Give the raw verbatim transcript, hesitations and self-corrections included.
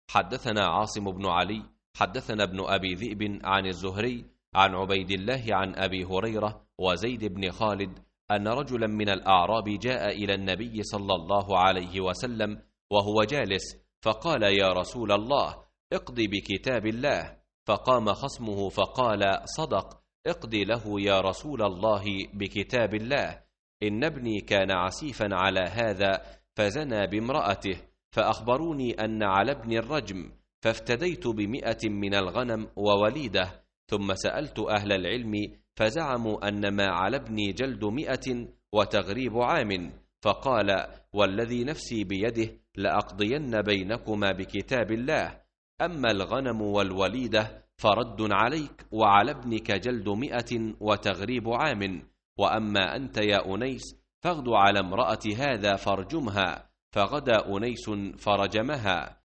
حدثنا عاصم بن علي حدثنا ابن أبي ذئب عن الزهري عن عبيد الله عن أبي هريرة وزيد بن خالد أن رجلا من الأعراب جاء إلى النبي صلى الله عليه وسلم وهو جالس، فقال: يا رسول الله، اقض بكتاب الله. فقام خصمه فقال: صدق، اقض له يا رسول الله بكتاب الله، إن ابني كان عسيفا على هذا فزنى بامرأته، فأخبروني أن على ابني الرجم، فافتديت بمئة من الغنم ووليدة، ثم سألت أهل العلم فزعموا أن ما على ابني جلد مئة وتغريب عام، فقال: والذي نفسي بيده لأقضين بينكما بكتاب الله، أما الغنم والوليدة فرد عليك، وعلى ابنك جلد مئة وتغريب عام، وأما أنت يا أنيس فاغد على امرأة هذا فارجمها. فغدا أنيس فرجمها.